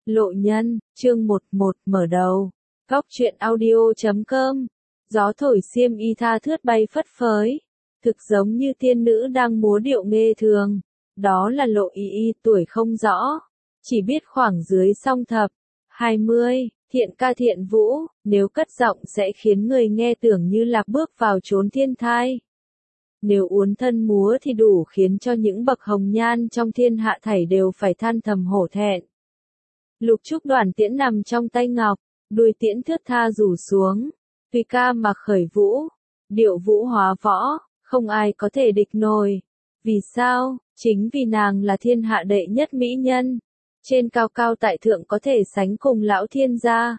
Lộ nhân, chương 11, mở đầu. Góc truyện audio.com. Gió thổi xiêm y tha thướt bay phất phới. Thực giống như tiên nữ đang múa điệu nghê thường. Đó là Lộ y tuổi không rõ. Chỉ biết khoảng dưới song thập 20, thiện ca thiện vũ, nếu cất giọng sẽ khiến người nghe tưởng như lạc bước vào chốn thiên thai. Nếu uốn thân múa thì đủ khiến cho những bậc hồng nhan trong thiên hạ thảy đều phải than thầm hổ thẹn. Lục trúc đoàn tiễn nằm trong tay ngọc, đuôi tiễn thướt tha rủ xuống, tùy ca mà khởi vũ, điệu vũ hóa võ, không ai có thể địch nổi. Vì sao? Chính vì nàng là thiên hạ đệ nhất mỹ nhân, trên cao cao tại thượng có thể sánh cùng lão thiên gia,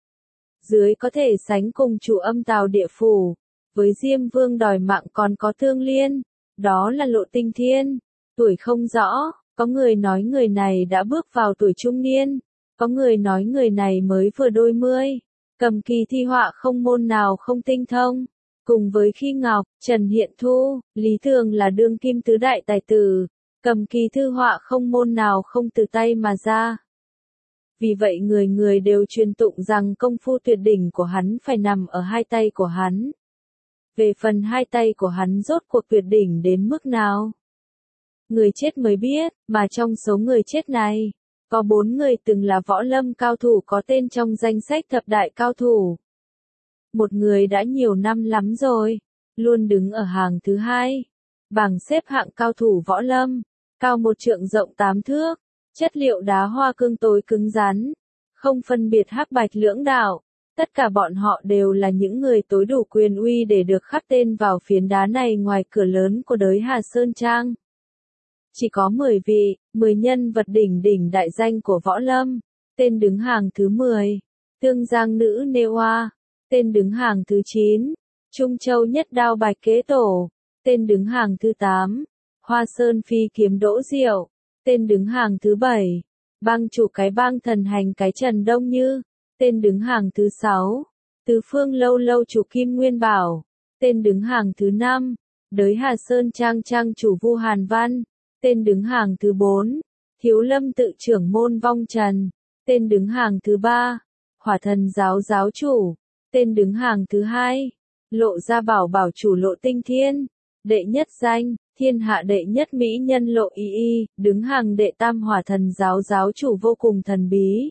dưới có thể sánh cùng chủ âm tào địa phủ, với Diêm Vương đòi mạng còn có Thương Liên, đó là Lộ Tinh Thiên. Tuổi không rõ, có người nói người này đã bước vào tuổi trung niên, có người nói người này mới vừa đôi mươi, cầm kỳ thi họa không môn nào không tinh thông. Cùng với Khi Ngọc, Trần Hiện Thu, Lý Thường là đương kim tứ đại tài tử, cầm kỳ thư họa không môn nào không từ tay mà ra. Vì vậy người người đều truyền tụng rằng công phu tuyệt đỉnh của hắn phải nằm ở hai tay của hắn. Về phần hai tay của hắn rốt cuộc tuyệt đỉnh đến mức nào, người chết mới biết, mà trong số người chết này, có 4 người từng là võ lâm cao thủ có tên trong danh sách thập đại cao thủ. Một người đã nhiều năm lắm rồi, luôn đứng ở hàng thứ 2, bảng xếp hạng cao thủ võ lâm, cao 1 trượng rộng 8 thước, chất liệu đá hoa cương tối cứng rắn, không phân biệt hắc bạch lưỡng đạo. Tất cả bọn họ đều là những người tối đủ quyền uy để được khắc tên vào phiến đá này ngoài cửa lớn của đới Hà Sơn Trang. Chỉ có 10 vị, 10 nhân vật đỉnh đỉnh đại danh của võ lâm. Tên đứng hàng thứ 10, Tương Giang Nữ Nê Hoa. Tên đứng hàng thứ 9, Trung Châu Nhất Đao Bạch Kế Tổ. Tên đứng hàng thứ 8, Hoa Sơn Phi Kiếm Đỗ Diệu. Tên đứng hàng thứ 7, bang chủ cái bang thần hành cái Trần Đông Như. Tên đứng hàng thứ 6, Tứ Phương Lâu Lâu chủ Kim Nguyên Bảo. Tên đứng hàng thứ 5, đới Hà Sơn Trang Trang chủ Vu Hàn Văn. Tên đứng hàng thứ 4, Thiếu Lâm tự trưởng môn Vong Trần. Tên đứng hàng thứ 3, Hỏa Thần giáo giáo chủ. Tên đứng hàng thứ 2, Lộ Gia Bảo bảo chủ Lộ Tinh Thiên. Đệ nhất danh, thiên hạ đệ nhất mỹ nhân Lộ y, đứng hàng đệ tam Hỏa Thần giáo giáo chủ vô cùng thần bí.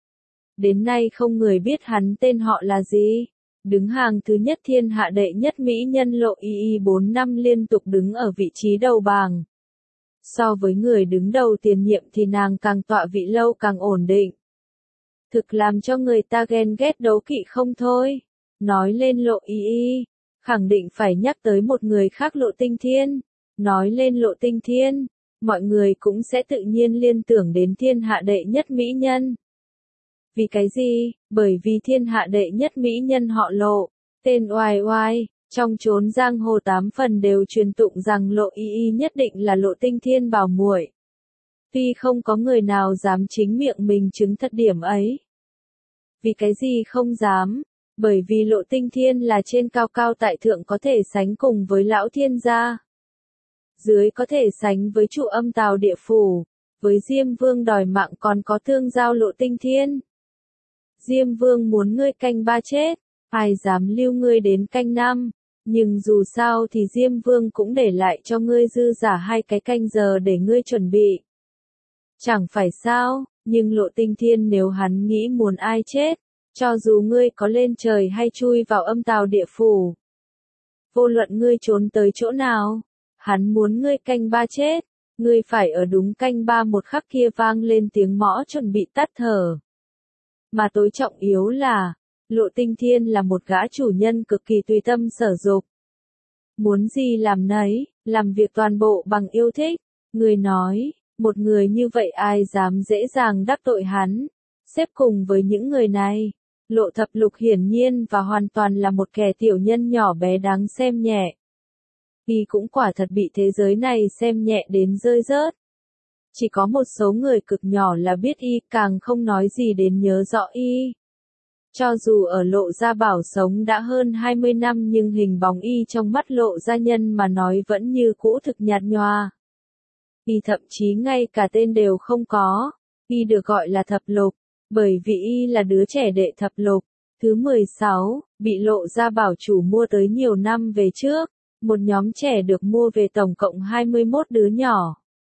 Đến nay không người biết hắn tên họ là gì. Đứng hàng thứ nhất thiên hạ đệ nhất mỹ nhân Lộ y 4 năm liên tục đứng ở vị trí đầu bảng. So với người đứng đầu tiền nhiệm thì nàng càng tọa vị lâu càng ổn định. Thực làm cho người ta ghen ghét đấu kỵ không thôi. Nói lên Lộ y, khẳng định phải nhắc tới một người khác Lộ Tinh Thiên. Nói lên Lộ Tinh Thiên, mọi người cũng sẽ tự nhiên liên tưởng đến thiên hạ đệ nhất mỹ nhân. Vì cái gì? Bởi vì thiên hạ đệ nhất mỹ nhân họ Lộ, tên oai oai, trong chốn giang hồ 8 phần đều truyền tụng rằng Lộ y nhất định là Lộ Tinh Thiên bảo muội. Tuy không có người nào dám chính miệng mình chứng thật điểm ấy. Vì cái gì không dám? Bởi vì Lộ Tinh Thiên là trên cao cao tại thượng có thể sánh cùng với lão thiên gia, dưới có thể sánh với chủ âm tào địa phủ, với Diêm Vương đòi mạng còn có thương giao Lộ Tinh Thiên. Diêm Vương muốn ngươi canh 3 chết, ai dám lưu ngươi đến canh 5, nhưng dù sao thì Diêm Vương cũng để lại cho ngươi dư giả 2 cái canh giờ để ngươi chuẩn bị. Chẳng phải sao, nhưng Lộ Tinh Thiên nếu hắn nghĩ muốn ai chết, cho dù ngươi có lên trời hay chui vào âm tào địa phủ, vô luận ngươi trốn tới chỗ nào, hắn muốn ngươi canh 3 chết, ngươi phải ở đúng canh 3 một khắc kia vang lên tiếng mõ chuẩn bị tắt thở. Mà tối trọng yếu là, Lộ Tinh Thiên là một gã chủ nhân cực kỳ tùy tâm sở dục. Muốn gì làm nấy, làm việc toàn bộ bằng yêu thích. Người nói, một người như vậy ai dám dễ dàng đắc tội hắn. Xếp cùng với những người này, Lộ Thập Lục hiển nhiên và hoàn toàn là một kẻ tiểu nhân nhỏ bé đáng xem nhẹ. Y cũng quả thật bị thế giới này xem nhẹ đến rơi rớt. Chỉ có một số người cực nhỏ là biết y, càng không nói gì đến nhớ rõ y. Cho dù ở Lộ Gia Bảo sống đã hơn 20 năm nhưng hình bóng y trong mắt Lộ gia nhân mà nói vẫn như cũ thực nhạt nhòa. Y thậm chí ngay cả tên đều không có. Y được gọi là Thập Lục, Bởi vì y là đứa trẻ đệ thập lục, thứ 16, bị Lộ Gia Bảo chủ mua tới nhiều năm về trước, một nhóm trẻ được mua về tổng cộng 21 đứa nhỏ.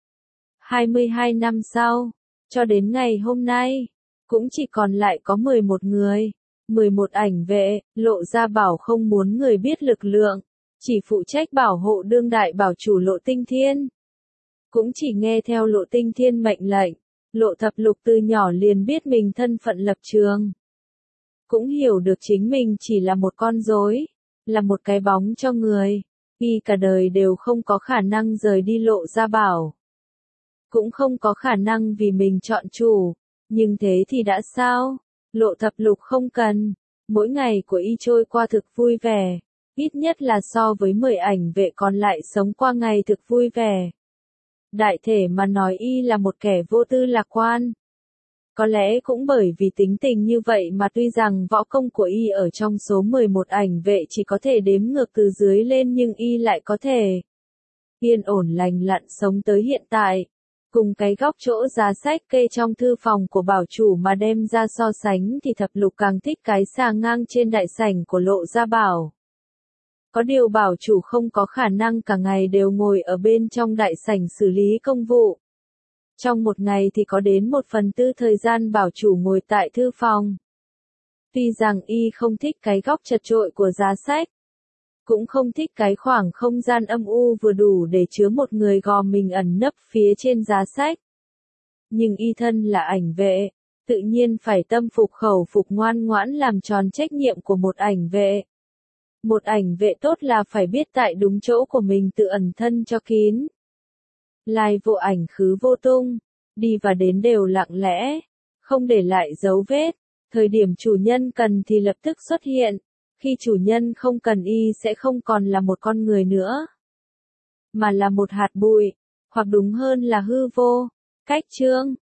22 năm sau, cho đến ngày hôm nay, cũng chỉ còn lại có 11 người, 11 ảnh vệ. Lộ Gia Bảo không muốn người biết lực lượng, chỉ phụ trách bảo hộ đương đại bảo chủ Lộ Tinh Thiên. Cũng chỉ nghe theo Lộ Tinh Thiên mệnh lệnh. Lộ Thập Lục từ nhỏ liền biết mình thân phận lập trường. Cũng hiểu được chính mình chỉ là một con rối, là một cái bóng cho người. Y cả đời đều không có khả năng rời đi Lộ Gia Bảo. Cũng không có khả năng vì mình chọn chủ. Nhưng thế thì đã sao? Lộ Thập Lục không cần. Mỗi ngày của y trôi qua thực vui vẻ. Ít nhất là so với 10 ảnh vệ còn lại sống qua ngày thực vui vẻ. Đại thể mà nói y là một kẻ vô tư lạc quan. Có lẽ cũng bởi vì tính tình như vậy mà tuy rằng võ công của y ở trong số 11 ảnh vệ chỉ có thể đếm ngược từ dưới lên nhưng y lại có thể yên ổn lành lặn sống tới hiện tại. Cùng cái góc chỗ giá sách kê trong thư phòng của bảo chủ mà đem ra so sánh thì Thập Lục càng thích cái xà ngang trên đại sảnh của Lộ Gia Bảo. Có điều bảo chủ không có khả năng cả ngày đều ngồi ở bên trong đại sảnh xử lý công vụ. Trong một ngày thì có đến 1/4 thời gian bảo chủ ngồi tại thư phòng. Tuy rằng y không thích cái góc chật chội của giá sách, cũng không thích cái khoảng không gian âm u vừa đủ để chứa một người gò mình ẩn nấp phía trên giá sách. Nhưng y thân là ảnh vệ, tự nhiên phải tâm phục khẩu phục ngoan ngoãn làm tròn trách nhiệm của một ảnh vệ. Một ảnh vệ tốt là phải biết tại đúng chỗ của mình tự ẩn thân cho kín. Lai vô ảnh khứ vô tung, đi và đến đều lặng lẽ, không để lại dấu vết. Thời điểm chủ nhân cần thì lập tức xuất hiện, khi chủ nhân không cần y sẽ không còn là một con người nữa, mà là một hạt bụi, hoặc đúng hơn là hư vô. Cách chương